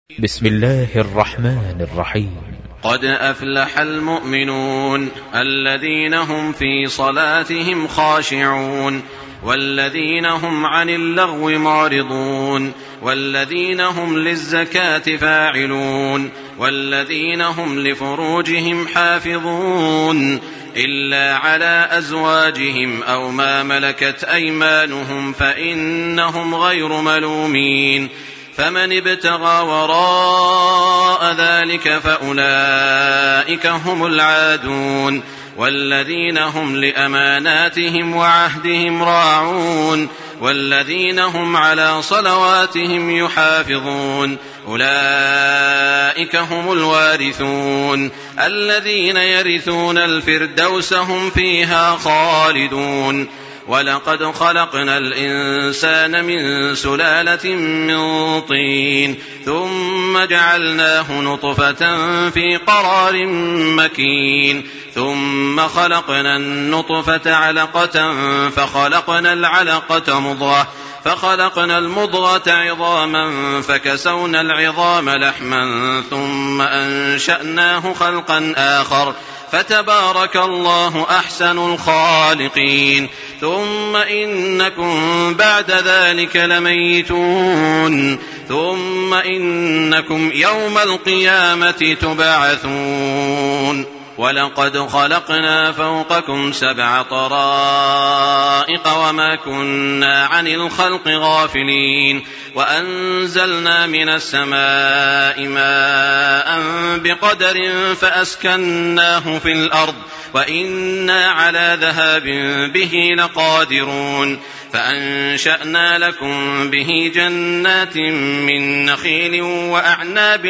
بسم الله الرحمن الرحيم. قد أفلح المؤمنون الذين هم في صلاتهم خاشعون والذين هم عن اللغو معرضون والذين هم للزكاة فاعلون والذين هم لفروجهم حافظون إلا على أزواجهم أو ما ملكت أيمانهم فإنهم غير ملومين فمن ابتغى وراء ذلك فأولئك هم العادون والذين هم لأماناتهم وعهدهم راعون والذين هم على صلواتهم يحافظون أولئك هم الوارثون الذين يرثون الفردوس هم فيها خالدون. ولقد خلقنا الإنسان من سلالة من طين ثم جعلناه نطفة في قرار مكين ثم خلقنا النطفة علقة فخلقنا العلقة مضغة فخلقنا المضغة عظاما فكسونا العظام لحما ثم أنشأناه خلقا آخر فتبارك الله أحسن الخالقين. ثم إنكم بعد ذلك لميتون ثم إنكم يوم القيامة تبعثون. ولقد خلقنا فوقكم 7 طرائق وما كنا عن الخلق غافلين وأنزلنا من السماء ماء بقدر فأسكناه في الأرض وإنا على ذهاب به لقادرون فأنشأنا لكم به جنات من نخيل وأعناب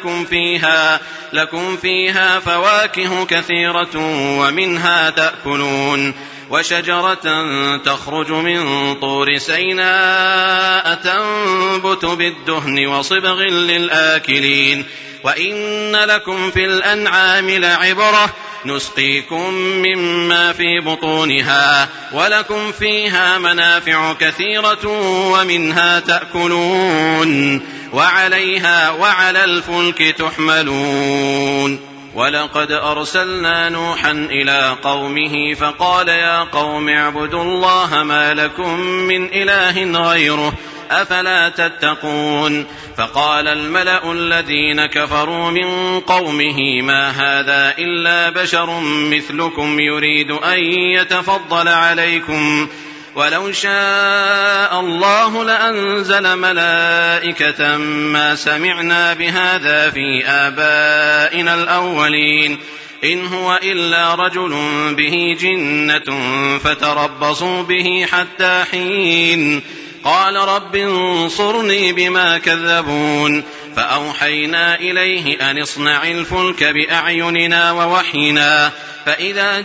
لكم فيها فواكه كثيرة ومنها تأكلون وشجرة تخرج من طور سيناء تنبت بالدهن وصبغ للآكلين وإن لكم في الأنعام لعبرة نسقيكم مما في بطونها ولكم فيها منافع كثيرة ومنها تأكلون وعليها وعلى الفلك تحملون. ولقد أرسلنا نوحا إلى قومه فقال يا قوم اعبدوا الله ما لكم من إله غيره أفلا تتقون. فقال الملأ الذين كفروا من قومه ما هذا إلا بشر مثلكم يريد أن يتفضل عليكم ولو شاء الله لأنزل ملائكة ما سمعنا بهذا في آبائنا الأولين إن هو إلا رجل به جنة فتربصوا به حتى حين. قال رب انصرني بما كذبون فأوحينا إليه أن اصنع الفلك بأعيننا ووحينا فإذا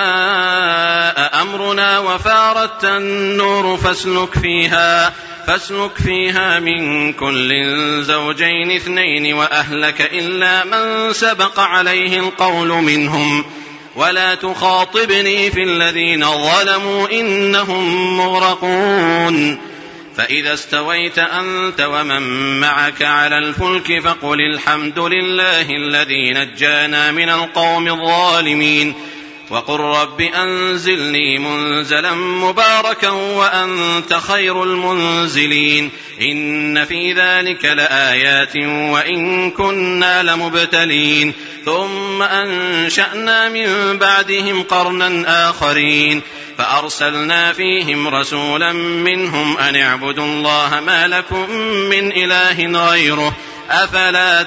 جاء أمرنا وفارت النور فاسلك فيها من كل زوجين 2 وأهلك إلا من سبق عليه القول منهم ولا تخاطبني في الذين ظلموا إنهم مغرقون. فإذا استويت أنت ومن معك على الفلك فقل الحمد لله الذي نجانا من القوم الظالمين وقل رب أنزلني منزلا مباركا وأنت خير المنزلين إن في ذلك لآيات وإن كنا لمبتلين. ثم أنشأنا من بعدهم قرنا آخرين فأرسلنا فيهم رسولا منهم أن اعبدوا الله ما لكم من إله غيره أفلا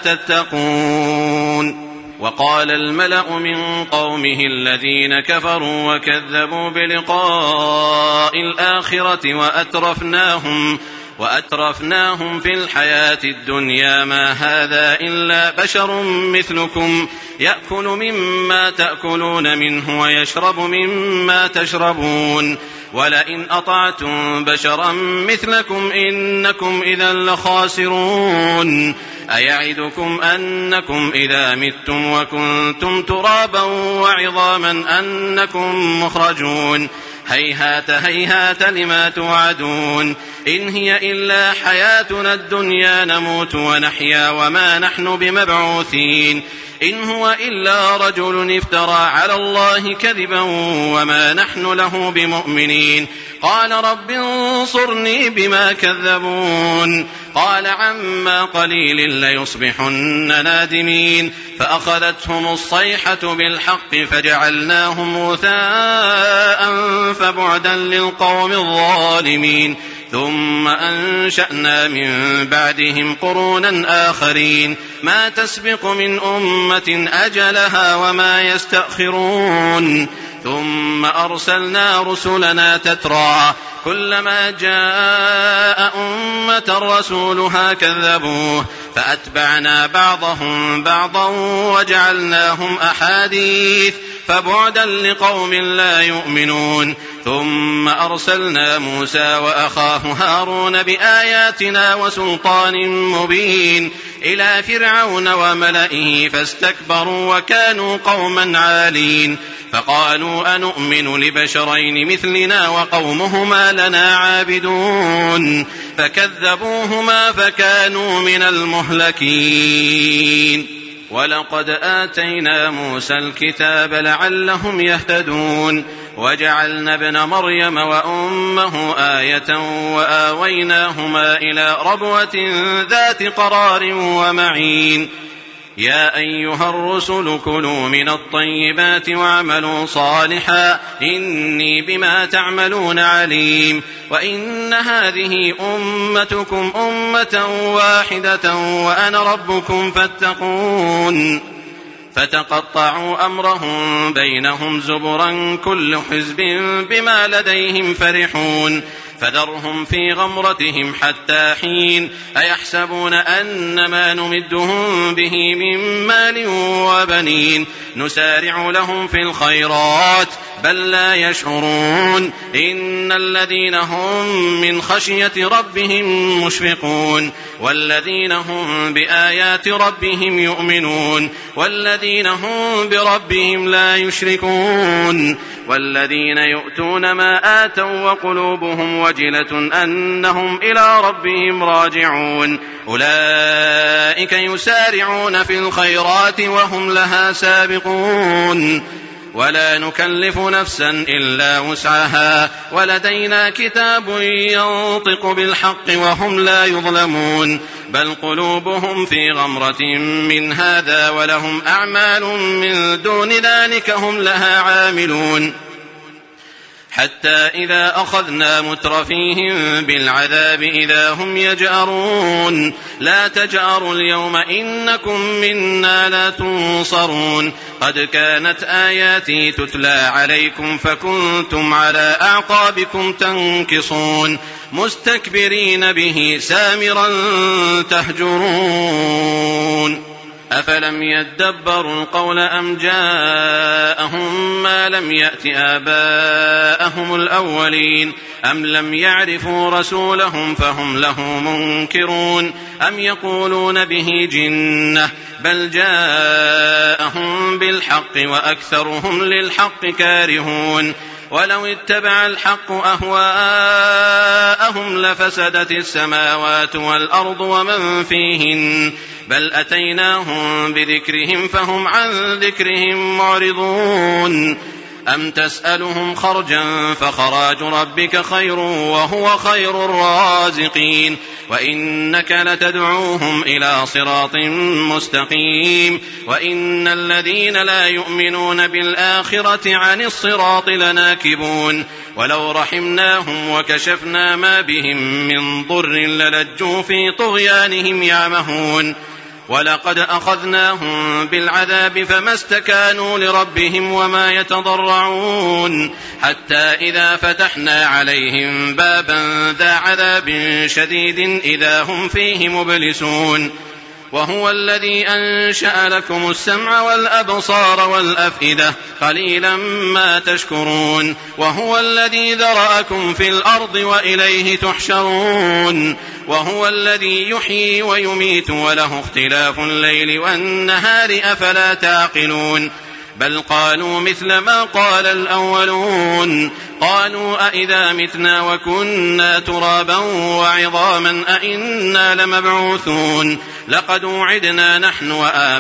تتقون. وقال الملأ من قومه الذين كفروا وكذبوا بلقاء الآخرة وأترفناهم في الحياة الدنيا ما هذا إلا بشر مثلكم يأكل مما تأكلون منه ويشرب مما تشربون ولئن أطعتم بشرا مثلكم إنكم إذا لخاسرون. أيعدكم أنكم إذا متم وكنتم ترابا وعظاما أنكم مخرجون هيهات هيهات لما توعدون إن هي إلا حياتنا الدنيا نموت ونحيا وما نحن بمبعوثين إن هو إلا رجل افترى على الله كذبا وما نحن له بمؤمنين قال رب انصرني بما كذبون قال عما قليل ليصبحن نادمين فأخذتهم الصيحة بالحق فجعلناهم غثاء فبعدا للقوم الظالمين ثم أنشأنا من بعدهم قرونا آخرين ما تسبق من أمة أجلها وما يستأخرون ثم أرسلنا رسلنا تترى كلما جاء أمة رسولها كذبوه فأتبعنا بعضهم بعضا وجعلناهم أحاديث فبعدا لقوم لا يؤمنون ثم أرسلنا موسى وأخاه هارون بآياتنا وسلطان مبين إلى فرعون وملئه فاستكبروا وكانوا قوما عالين فقالوا أنؤمن لبشرين مثلنا وقومهما لنا عابدون فكذبوهما فكانوا من المهلكين ولقد آتينا موسى الكتاب لعلهم يهتدون وجعلنا ابن مريم وأمه آية وآويناهما إلى ربوة ذات قرار ومعين يا أيها الرسل كلوا من الطيبات واعملوا صالحا إني بما تعملون عليم وإن هذه أمتكم أمة واحدة وأنا ربكم فاتقون فتقطعوا أمرهم بينهم زبرا كل حزب بما لديهم فرحون فذرهم في غمرتهم حتى حين أيحسبون أن ما نمدهم به من مال وبنين نسارع لهم في الخيرات بل لا يشعرون إن الذين هم من خشية ربهم مشفقون والذين هم بآيات ربهم يؤمنون والذين هم بربهم لا يشركون والذين يؤتون ما آتوا وقلوبهم وجلة أنهم إلى ربهم راجعون أولئك يسارعون في الخيرات وهم لها سابقون ولا نكلف نفسا إلا وسعها ولدينا كتاب ينطق بالحق وهم لا يظلمون بل قلوبهم في غمرة من هذا ولهم أعمال من دون ذلك هم لها عاملون حتى إذا أخذنا مترفيهم بالعذاب إذا هم يجأرون لا تجأروا اليوم إنكم منا لا تنصرون قد كانت آياتي تتلى عليكم فكنتم على أعقابكم تنكصون مستكبرين به سامرا تهجرون أفلم يدبروا القول أم جاءهم ما لم يأت آباءهم الأولين أم لم يعرفوا رسولهم فهم له منكرون أم يقولون به جنة بل جاءهم بالحق وأكثرهم للحق كارهون ولو اتبع الحق أهواءهم لفسدت السماوات والأرض ومن فيهن بل أتيناهم بذكرهم فهم عن ذكرهم معرضون أم تسألهم خرجا فخراج ربك خير وهو خير الرازقين وإنك لتدعوهم إلى صراط مستقيم وإن الذين لا يؤمنون بالآخرة عن الصراط لناكبون ولو رحمناهم وكشفنا ما بهم من ضر للجوا في طغيانهم يعمهون ولقد أخذناهم بالعذاب فما استكانوا لربهم وما يتضرعون حتى إذا فتحنا عليهم بابا ذا عذاب شديد إذا هم فيه مبلسون وهو الذي أنشأ لكم السمع والأبصار والأفئدة قليلا ما تشكرون وهو الذي ذرأكم في الأرض وإليه تحشرون وهو الذي يحيي ويميت وله اختلاف الليل والنهار أفلا تعقلون بل قالوا مثل ما قال الأولون قالوا أئذا متنا وكنا ترابا وعظاما أئنا لمبعوثون لقد وعدنا نحن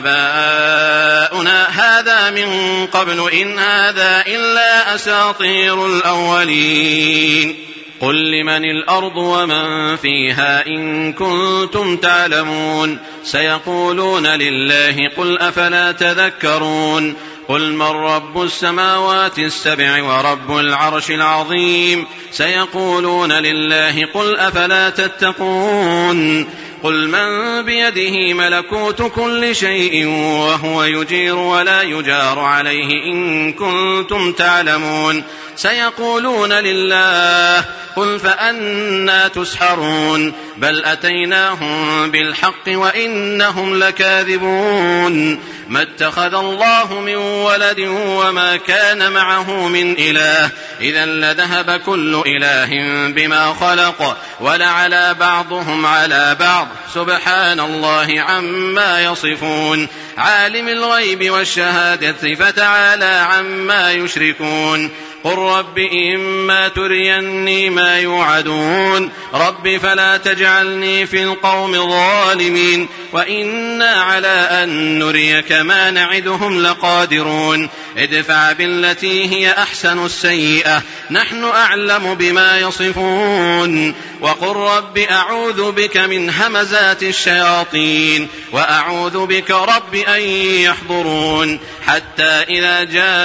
وآباؤنا هذا من قبل إن هذا إلا أساطير الأولين قل لمن الأرض ومن فيها إن كنتم تعلمون سيقولون لله قل أفلا تذكرون قل من رب السماوات السبع ورب العرش العظيم سيقولون لله قل أفلا تتقون قل من بيده ملكوت كل شيء وهو يجير ولا يجار عليه إن كنتم تعلمون سيقولون لله قل فأنى تسحرون بل أتيناهم بالحق وإنهم لكاذبون ما اتخذ الله من ولد وما كان معه من إله إذا لذهب كل إله بما خلق ولعلى بعضهم على بعض سبحان الله عما يصفون عالم الغيب والشهادة فتعالى عما يشركون قل رب إما تريني ما يوعدون رب فلا تجعلني في القوم الظالمين وإنا على أن نريك ما نعدهم لقادرون ادفع بالتي هي أحسن السيئة نحن أعلم بما يصفون وقل رب أعوذ بك من همزات الشياطين وأعوذ بك رب أن يحضرون حتى إذا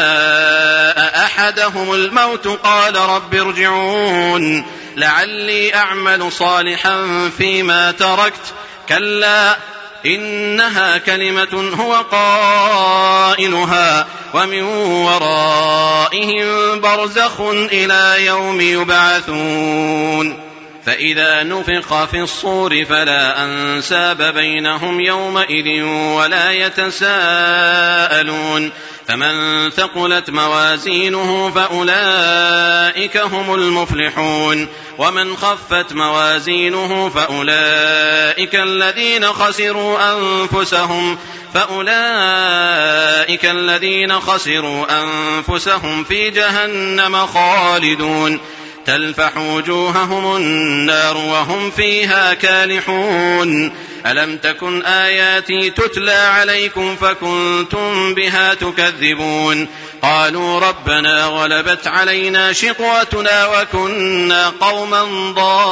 جاء أحدهم الموت قال رب ارجعون لعلي أعمل صالحا فيما تركت كلا إنها كلمة هو قائلها ومن ورائهم برزخ إلى يوم يبعثون فإذا نفخ في الصور فلا أنساب بينهم يومئذ ولا يتساءلون فمن ثقلت موازينه فأولئك هم المفلحون ومن خفت موازينه فأولئك الذين خسروا أنفسهم في جهنم خالدون تلفح وجوههم النار وهم فيها كالحون ألم تكن آياتي تتلى عليكم فكنتم بها تكذبون قالوا ربنا غلبت علينا شقوتنا وكنا قوما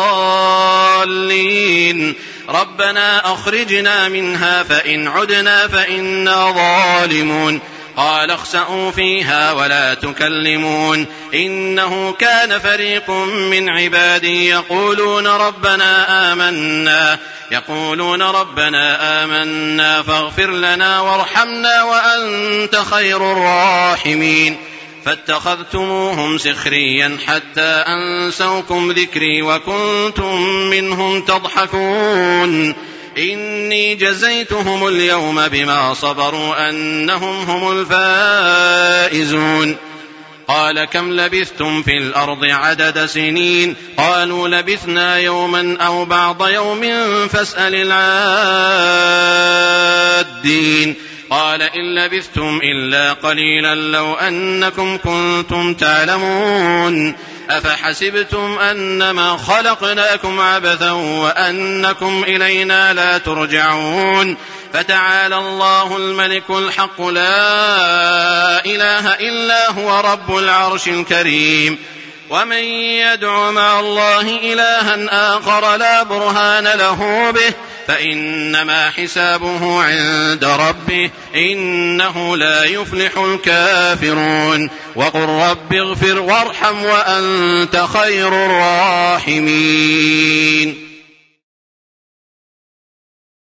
ضالين ربنا أخرجنا منها فإن عدنا فإنا ظالمون قال اخسئوا فيها ولا تكلمون إنه كان فريق من عبادي يقولون ربنا آمنا فاغفر لنا وارحمنا وأنت خير الراحمين فاتخذتموهم سخريا حتى أنسوكم ذكري وكنتم منهم تضحكون إني جزيتهم اليوم بما صبروا أنهم هم الفائزون قال كم لبثتم في الأرض عدد سنين قالوا لبثنا يوما أو بعض يوم فاسأل العادين قال إن لبثتم إلا قليلا لو أنكم كنتم تعلمون أفحسبتم أنما خلقناكم عبثا وأنكم إلينا لا ترجعون فتعالى الله الملك الحق لا إله إلا هو رب العرش الكريم ومن يدع مع الله إلها آخر لا برهان له به فإنما حسابه عند ربه إنه لا يفلح الكافرون وقل رب اغفر وارحم وأنت خير الراحمين.